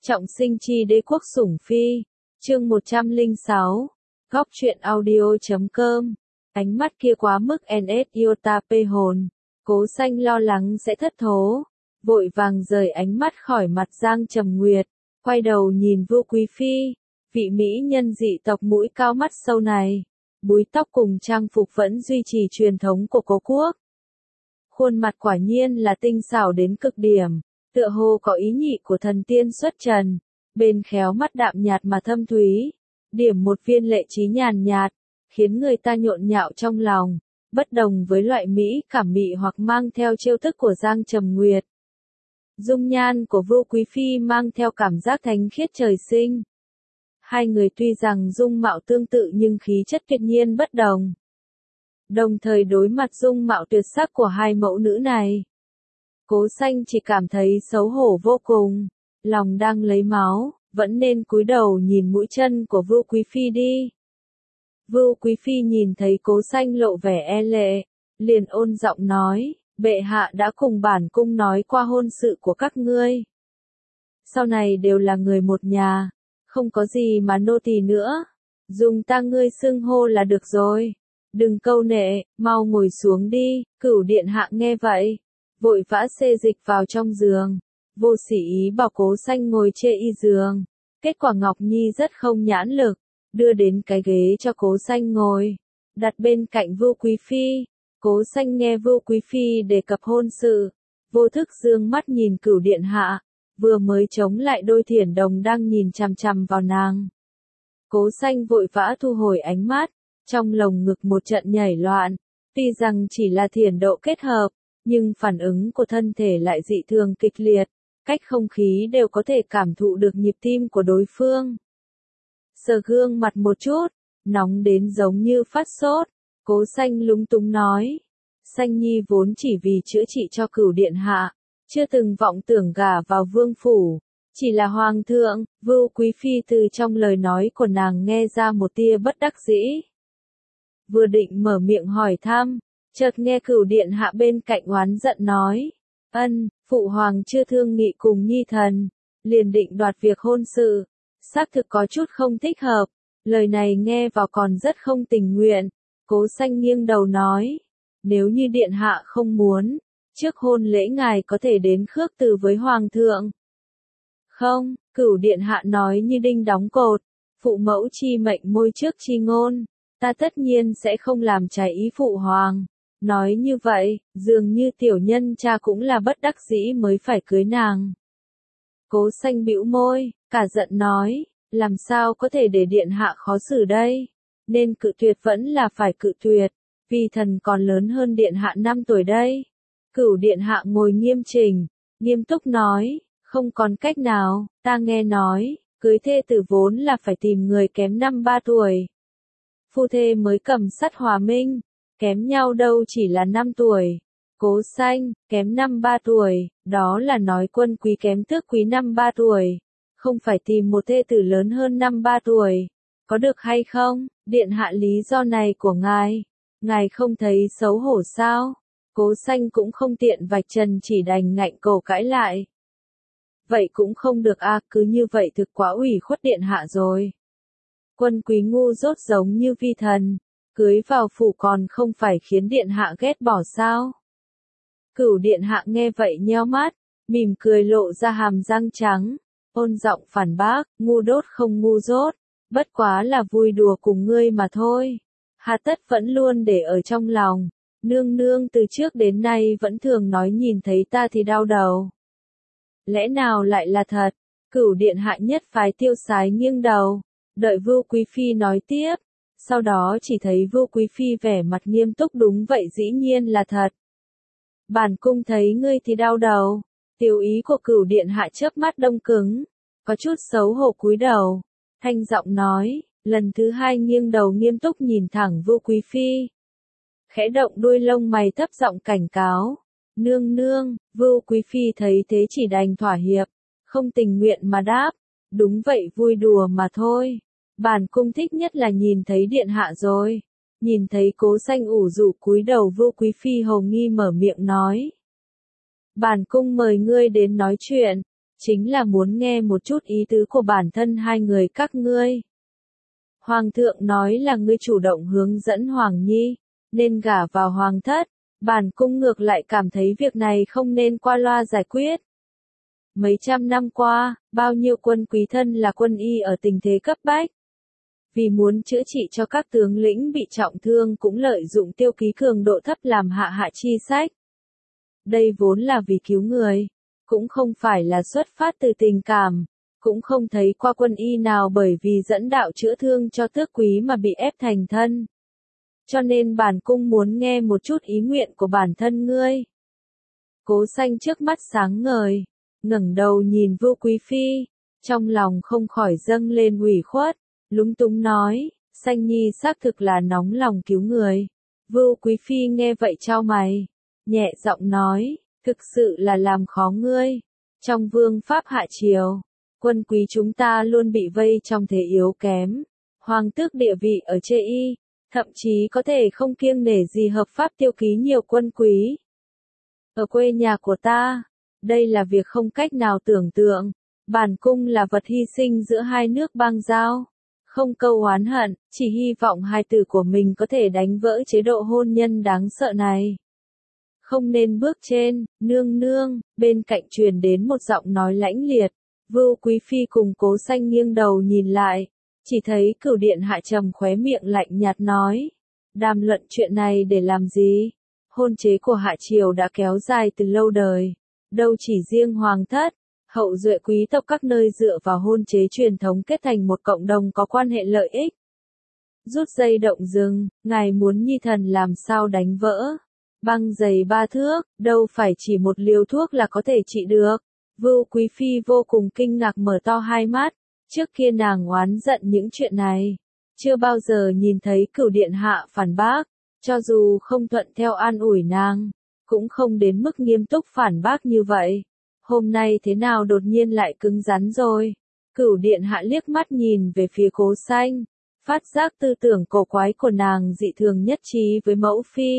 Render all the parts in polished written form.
Trọng sinh chi đế quốc sủng phi, chương 106, góc truyện audio.com, ánh mắt kia quá mức NS iota pê hồn, Cố Xanh lo lắng sẽ thất thố, vội vàng rời ánh mắt khỏi mặt Giang Trầm Nguyệt, quay đầu nhìn Vưu Quý Phi, vị mỹ nhân dị tộc mũi cao mắt sâu này, búi tóc cùng trang phục vẫn duy trì truyền thống của cố quốc. Khuôn mặt quả nhiên là tinh xảo đến cực điểm. Tựa hồ có ý nhị của thần tiên xuất trần, bên khéo mắt đạm nhạt mà thâm thúy, điểm một viên lệ trí nhàn nhạt, khiến người ta nhộn nhạo trong lòng, bất đồng với loại mỹ cảm mị hoặc mang theo trêu tức của Giang Trầm Nguyệt. Dung nhan của Vưu Quý Phi mang theo cảm giác thánh khiết trời sinh. Hai người tuy rằng dung mạo tương tự nhưng khí chất tuyệt nhiên bất đồng. Đồng thời đối mặt dung mạo tuyệt sắc của hai mẫu nữ này, Cố Xanh chỉ cảm thấy xấu hổ vô cùng, lòng đang lấy máu, vẫn nên cúi đầu nhìn mũi chân của Vưu Quý Phi đi. Vưu Quý Phi nhìn thấy Cố Xanh lộ vẻ e lệ, liền ôn giọng nói, bệ hạ đã cùng bản cung nói qua hôn sự của các ngươi. Sau này đều là người một nhà, không có gì mà nô tỳ nữa, dùng ta ngươi xưng hô là được rồi. Đừng câu nệ, mau ngồi xuống đi. Cửu điện hạ nghe vậy, vội vã xê dịch vào trong giường, vô sỉ ý bảo Cố Xanh ngồi chê y giường. Kết quả Ngọc Nhi rất không nhãn lực, đưa đến cái ghế cho Cố Xanh ngồi, đặt bên cạnh Vưu Quý Phi. Cố Xanh nghe Vưu Quý Phi đề cập hôn sự, vô thức dương mắt nhìn Cửu điện hạ, vừa mới chống lại đôi thiển đồng đang nhìn chằm chằm vào nàng. Cố Xanh vội vã thu hồi ánh mắt, trong lồng ngực một trận nhảy loạn, tuy rằng chỉ là thiển độ kết hợp, nhưng phản ứng của thân thể lại dị thường kịch liệt, cách không khí đều có thể cảm thụ được nhịp tim của đối phương. Sờ gương mặt một chút, nóng đến giống như phát sốt, Cố Xanh lúng túng nói, Xanh Nhi vốn chỉ vì chữa trị cho Cửu điện hạ, chưa từng vọng tưởng gả vào vương phủ, chỉ là hoàng thượng. Vưu Quý Phi từ trong lời nói của nàng nghe ra một tia bất đắc dĩ. Vừa định mở miệng hỏi thăm, chợt nghe Cửu điện hạ bên cạnh oán giận nói, phụ hoàng chưa thương nghị cùng nhi thần, liền định đoạt việc hôn sự, xác thực có chút không thích hợp. Lời này nghe vào còn rất không tình nguyện. Cố Xanh nghiêng đầu nói, nếu như điện hạ không muốn, trước hôn lễ ngài có thể đến khước từ với hoàng thượng. Không, Cửu điện hạ nói như đinh đóng cột, phụ mẫu chi mệnh môi trước chi ngôn, ta tất nhiên sẽ không làm trái ý phụ hoàng. Nói như vậy, dường như tiểu nhân cha cũng là bất đắc dĩ mới phải cưới nàng. Cố Xanh bĩu môi, cả giận nói, làm sao có thể để điện hạ khó xử đây, nên cự tuyệt vẫn là phải cự tuyệt, vì thần còn lớn hơn điện hạ 5 tuổi đây. Cửu điện hạ ngồi nghiêm chỉnh, nghiêm túc nói, không còn cách nào, ta nghe nói, cưới thê tử vốn là phải tìm người kém 5-3 tuổi. Phu thê mới cầm sắt hòa minh, kém nhau đâu chỉ là 5 tuổi. Cố Xanh, kém 5-3 tuổi, đó là nói quân quý kém tước quý 5-3 tuổi, không phải tìm một thê tử lớn hơn 5-3 tuổi. Có được hay không? Điện hạ lý do này của ngài không thấy xấu hổ sao? Cố Xanh cũng không tiện vạch trần, chỉ đành ngạnh cổ cãi lại. Vậy cũng không được à, cứ như vậy thực quá ủy khuất điện hạ rồi. Quân quý ngu dốt giống như vi thần, cưới vào phủ còn không phải khiến điện hạ ghét bỏ sao? Cửu điện hạ nghe vậy nheo mắt, mỉm cười lộ ra hàm răng trắng, ôn giọng phản bác, ngu đốt không ngu dốt, bất quá là vui đùa cùng ngươi mà thôi. Hà tất vẫn luôn để ở trong lòng, nương nương từ trước đến nay vẫn thường nói nhìn thấy ta thì đau đầu. Lẽ nào lại là thật? Cửu điện hạ nhất phái tiêu sái nghiêng đầu, đợi Vưu Quý Phi nói tiếp, sau đó chỉ thấy Vưu Quý Phi vẻ mặt nghiêm túc, đúng vậy dĩ nhiên là thật. Bản cung thấy ngươi thì đau đầu. Tiểu ý của Cửu điện hạ chớp mắt đông cứng, có chút xấu hổ cúi đầu, thanh giọng nói, lần thứ hai nghiêng đầu nghiêm túc nhìn thẳng Vưu Quý Phi. Khẽ động đuôi lông mày thấp giọng cảnh cáo, nương nương. Vưu Quý Phi thấy thế chỉ đành thỏa hiệp, không tình nguyện mà đáp, đúng vậy vui đùa mà thôi. Bản cung thích nhất là nhìn thấy điện hạ rồi. Nhìn thấy Cố Xanh ủ rũ cúi đầu, Vưu Quý Phi hầu nghi mở miệng nói, bản cung mời ngươi đến nói chuyện. chính là muốn nghe một chút ý tứ của bản thân hai người các ngươi. Hoàng thượng nói là ngươi chủ động hướng dẫn Hoàng Nhi, nên gả vào Hoàng thất, bản cung ngược lại cảm thấy việc này không nên qua loa giải quyết. Mấy trăm năm qua, bao nhiêu quân quý thân là quân y ở tình thế cấp bách. Vì muốn chữa trị cho các tướng lĩnh bị trọng thương cũng lợi dụng tiêu ký cường độ thấp làm hạ chi sách. Đây vốn là vì cứu người, cũng không phải là xuất phát từ tình cảm, cũng không thấy qua quân y nào bởi vì dẫn đạo chữa thương cho tước quý mà bị ép thành thân. Cho nên bản cung muốn nghe một chút ý nguyện của bản thân ngươi. Cố Xanh trước mắt sáng ngời, ngẩng đầu nhìn Vưu Quý Phi, trong lòng không khỏi dâng lên ủy khuất, lúng túng nói, Xanh Nhi xác thực là nóng lòng cứu người. Vưu Quý Phi nghe vậy chau mày, nhẹ giọng nói, thực sự là làm khó ngươi. Trong vương pháp hạ triều, quân quý chúng ta luôn bị vây trong thế yếu kém, hoàng tước địa vị ở chê y, thậm chí có thể không kiêng nể gì hợp pháp tiêu ký nhiều quân quý. Ở quê nhà của ta, đây là việc không cách nào tưởng tượng, bản cung là vật hy sinh giữa hai nước bang giao. Không câu oán hận, chỉ hy vọng hai tử của mình có thể đánh vỡ chế độ hôn nhân đáng sợ này. Không nên bước trên, nương nương, bên cạnh truyền đến một giọng nói lãnh liệt. Vưu Quý Phi cùng Cố Xanh nghiêng đầu nhìn lại, chỉ thấy Cửu Điện Hạ trầm khóe miệng lạnh nhạt nói. Đàm luận chuyện này để làm gì? Hôn chế của Hạ Triều đã kéo dài từ lâu đời. Đâu chỉ riêng Hoàng thất, hậu duệ quý tộc các nơi dựa vào hôn chế truyền thống kết thành một cộng đồng có quan hệ lợi ích. Rút dây động rừng, ngài muốn Nhi thần làm sao đánh vỡ? Băng dày 3 thước, đâu phải chỉ một liều thuốc là có thể trị được. Vưu Quý Phi vô cùng kinh ngạc mở to hai mắt, trước kia nàng oán giận những chuyện này. Chưa bao giờ nhìn thấy Cửu Điện Hạ phản bác, cho dù không thuận theo an ủi nàng, cũng không đến mức nghiêm túc phản bác như vậy. Hôm nay thế nào đột nhiên lại cứng rắn rồi? Cửu Điện Hạ liếc mắt nhìn về phía Cố Xanh, phát giác tư tưởng cổ quái của nàng dị thường nhất trí với mẫu phi.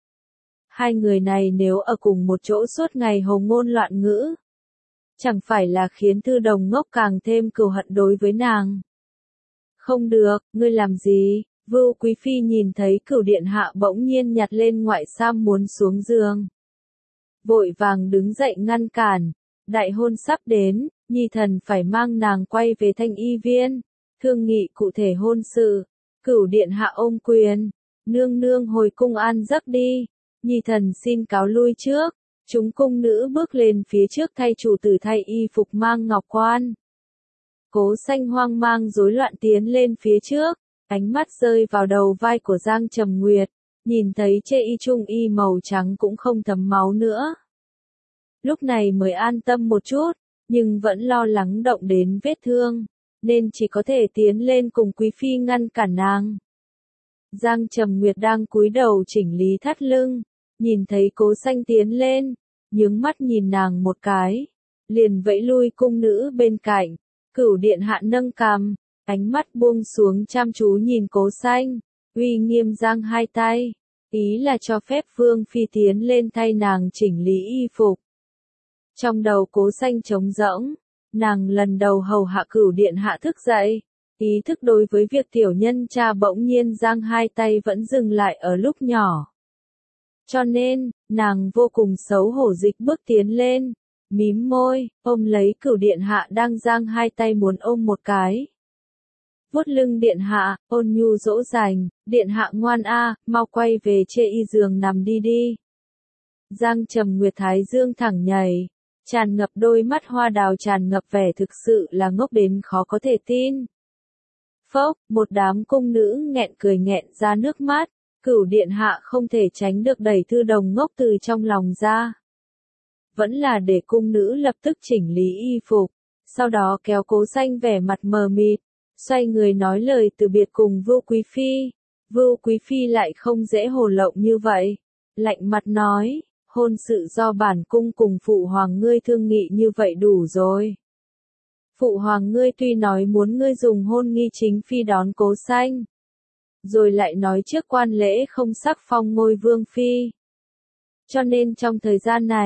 Hai người này nếu ở cùng một chỗ suốt ngày hồ ngôn loạn ngữ, chẳng phải là khiến Thư Đồng ngốc càng thêm cừu hận đối với nàng. Không được, ngươi làm gì? Vưu Quý Phi nhìn thấy Cửu Điện Hạ bỗng nhiên nhặt lên ngoại sam muốn xuống giường. Vội vàng đứng dậy ngăn cản, đại hôn sắp đến, Nhi thần phải mang nàng quay về Thanh Y Viên, thương nghị cụ thể hôn sự. Cửu Điện Hạ ôm quyền, nương nương hồi cung an giấc đi, Nhi thần xin cáo lui trước. Chúng cung nữ bước lên phía trước thay chủ tử thay y phục mang ngọc quan. Cố Xanh hoang mang rối loạn tiến lên phía trước, ánh mắt rơi vào đầu vai của Giang Trầm Nguyệt, nhìn thấy chê y trung y màu trắng cũng không thấm máu nữa. Lúc này mới an tâm một chút, nhưng vẫn lo lắng động đến vết thương, nên chỉ có thể tiến lên cùng Quý Phi ngăn cản nàng. Giang Trầm Nguyệt đang cúi đầu chỉnh lý thắt lưng, nhìn thấy Cố Xanh tiến lên, nhướng mắt nhìn nàng một cái, liền vẫy lui cung nữ bên cạnh. Cửu Điện Hạ nâng cằm, ánh mắt buông xuống chăm chú nhìn Cố Xanh, uy nghiêm giang hai tay, ý là cho phép Vương Phi tiến lên thay nàng chỉnh lý y phục. Trong đầu Cố Xanh trống rỗng, nàng lần đầu hầu hạ Cửu Điện Hạ thức dậy, ý thức đối với việc tiểu nhân cha bỗng nhiên giang hai tay vẫn dừng lại ở lúc nhỏ. Cho nên, nàng vô cùng xấu hổ dịch bước tiến lên, mím môi, ôm lấy Cửu Điện Hạ đang giang hai tay muốn ôm một cái. Vuốt lưng Điện Hạ, ôn nhu dỗ dành, Điện Hạ ngoan a, mau quay về chê y giường nằm đi đi. Giang Trầm Nguyệt thái dương thẳng nhảy, tràn ngập đôi mắt hoa đào tràn ngập vẻ thực sự là ngốc đến khó có thể tin. Phốc, một đám cung nữ nghẹn cười nghẹn ra nước mắt. Cửu Điện Hạ không thể tránh được đẩy Thư Đồng ngốc từ trong lòng ra. Vẫn là để cung nữ lập tức chỉnh lý y phục, sau đó kéo Cố Xanh vẻ mặt mờ mịt, xoay người nói lời từ biệt cùng Vưu Quý Phi. Vưu Quý Phi lại không dễ hồ lộng như vậy, lạnh mặt nói, hôn sự do bản cung cùng phụ hoàng ngươi thương nghị như vậy đủ rồi. Phụ hoàng ngươi tuy nói muốn ngươi dùng hôn nghi chính phi đón Cố Xanh, rồi lại nói trước quan lễ không sắc phong ngôi vương phi. Cho nên trong thời gian này,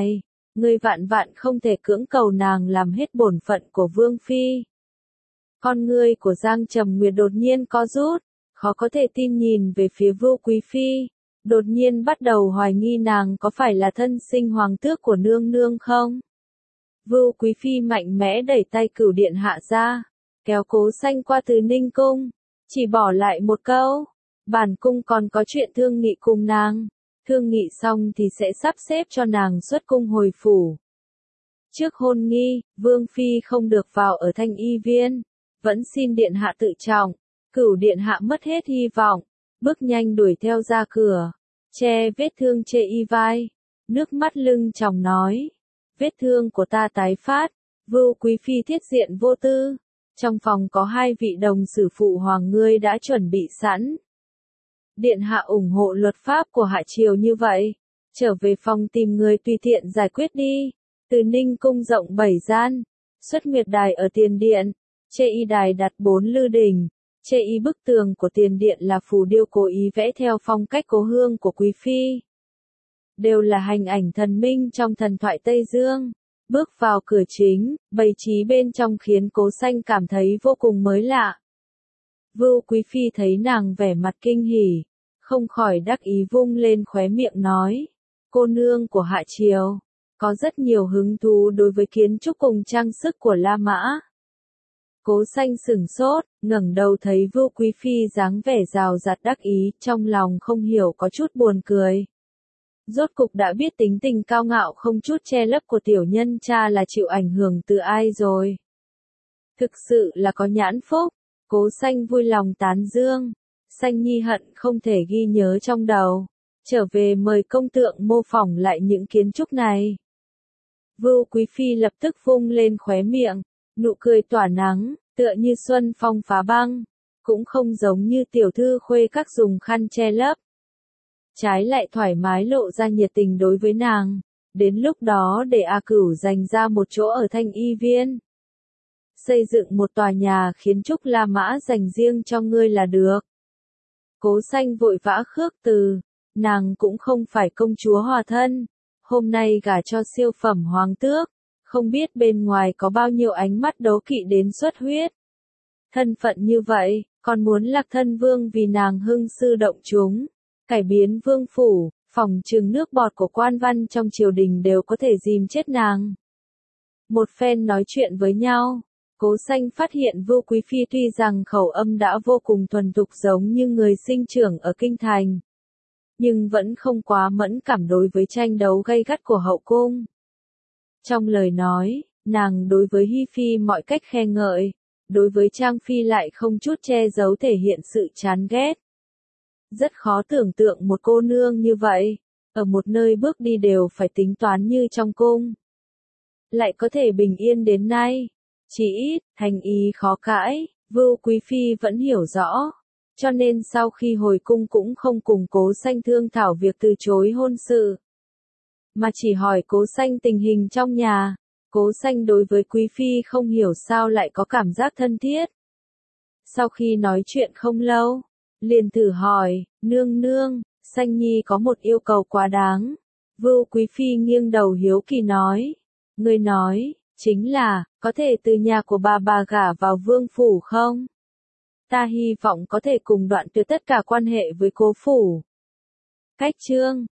Ngươi vạn vạn không thể cưỡng cầu nàng làm hết bổn phận của Vương Phi. Con ngươi của Giang Trầm Nguyệt đột nhiên co rút, khó có thể tin nhìn về phía Vưu Quý Phi, đột nhiên bắt đầu hoài nghi nàng có phải là thân sinh hoàng tước của nương nương không. Vưu Quý Phi mạnh mẽ đẩy tay Cửu điện hạ ra, kéo Cố Xanh qua Từ Ninh cung, chỉ bỏ lại một câu, bản cung còn có chuyện thương nghị cùng nàng, thương nghị xong thì sẽ sắp xếp cho nàng xuất cung hồi phủ. Trước hôn nghi, Vương Phi không được vào ở Thanh Y Viên, vẫn xin điện hạ tự trọng. Cửu điện hạ mất hết hy vọng, bước nhanh đuổi theo ra cửa, che vết thương chê y vai, nước mắt lưng tròng nói, vết thương của ta tái phát. Vưu Quý Phi thiết diện vô tư, trong phòng có 2 vị đồng xử phụ hoàng ngươi đã chuẩn bị sẵn. Điện hạ ủng hộ luật pháp của hạ triều như vậy, trở về phòng tìm người tùy tiện giải quyết đi. Từ Ninh cung rộng 7 gian, Xuất Nguyệt đài ở tiền điện, chê y đài đặt 4 lư đình. Chê y bức tường của tiền điện là phù điêu cố ý vẽ theo phong cách cố hương của Quý Phi. Đều là hình ảnh thần minh trong thần thoại Tây Dương. Bước vào cửa chính, bày trí bên trong khiến Cố Xanh cảm thấy vô cùng mới lạ. Vưu Quý Phi thấy nàng vẻ mặt kinh hỉ, không khỏi đắc ý vung lên khóe miệng nói, cô nương của hạ triều, có rất nhiều hứng thú đối với kiến trúc cùng trang sức của La Mã. Cố Xanh sửng sốt, ngẩng đầu thấy Vưu Quý Phi dáng vẻ rào rạt đắc ý, trong lòng không hiểu có chút buồn cười. Rốt cục đã biết tính tình cao ngạo không chút che lấp của tiểu nhân cha là chịu ảnh hưởng từ ai rồi. Thực sự là có nhãn phúc, Cố Xanh vui lòng tán dương, Xanh Nhi hận không thể ghi nhớ trong đầu, trở về mời công tượng mô phỏng lại những kiến trúc này. Vưu Quý Phi lập tức vung lên khóe miệng, nụ cười tỏa nắng, tựa như xuân phong phá băng, cũng không giống như tiểu thư khuê các dùng khăn che lấp. Trái lại thoải mái lộ ra nhiệt tình đối với nàng, đến lúc đó để A Cửu dành ra một chỗ ở Thanh Y Viên. Xây dựng một tòa nhà khiến trúc La Mã dành riêng cho ngươi là được. Cố Xanh vội vã khước từ, nàng cũng không phải công chúa hòa thân, hôm nay gả cho siêu phẩm hoàng tước, không biết bên ngoài có bao nhiêu ánh mắt đố kỵ đến xuất huyết. Thân phận như vậy, còn muốn lạc thân vương vì nàng hưng sư động chúng, cải biến vương phủ, phòng trừng nước bọt của quan văn trong triều đình đều có thể dìm chết nàng. Một phen nói chuyện với nhau, Cố Xanh phát hiện Vưu Quý Phi tuy rằng khẩu âm đã vô cùng thuần thục giống như người sinh trưởng ở kinh thành, nhưng vẫn không quá mẫn cảm đối với tranh đấu gay gắt của hậu cung. Trong lời nói, nàng đối với Hi Phi mọi cách khen ngợi, đối với Trang Phi lại không chút che giấu thể hiện sự chán ghét. Rất khó tưởng tượng một cô nương như vậy, ở một nơi bước đi đều phải tính toán như trong cung. Lại có thể bình yên đến nay, chỉ ít, thành ý khó cãi, Vưu Quý Phi vẫn hiểu rõ. Cho nên sau khi hồi cung cũng không cùng Cố Xanh thương thảo việc từ chối hôn sự, mà chỉ hỏi Cố Xanh tình hình trong nhà. Cố Xanh đối với Quý Phi không hiểu sao lại có cảm giác thân thiết. Sau khi nói chuyện không lâu, liền thử hỏi, nương nương, Xanh Nhi có một yêu cầu quá đáng. Vưu Quý Phi nghiêng đầu hiếu kỳ nói, người nói, chính là, có thể từ nhà của bà gả vào vương phủ không? Ta hy vọng có thể cùng đoạn tuyệt tất cả quan hệ với cố phủ. Cách chương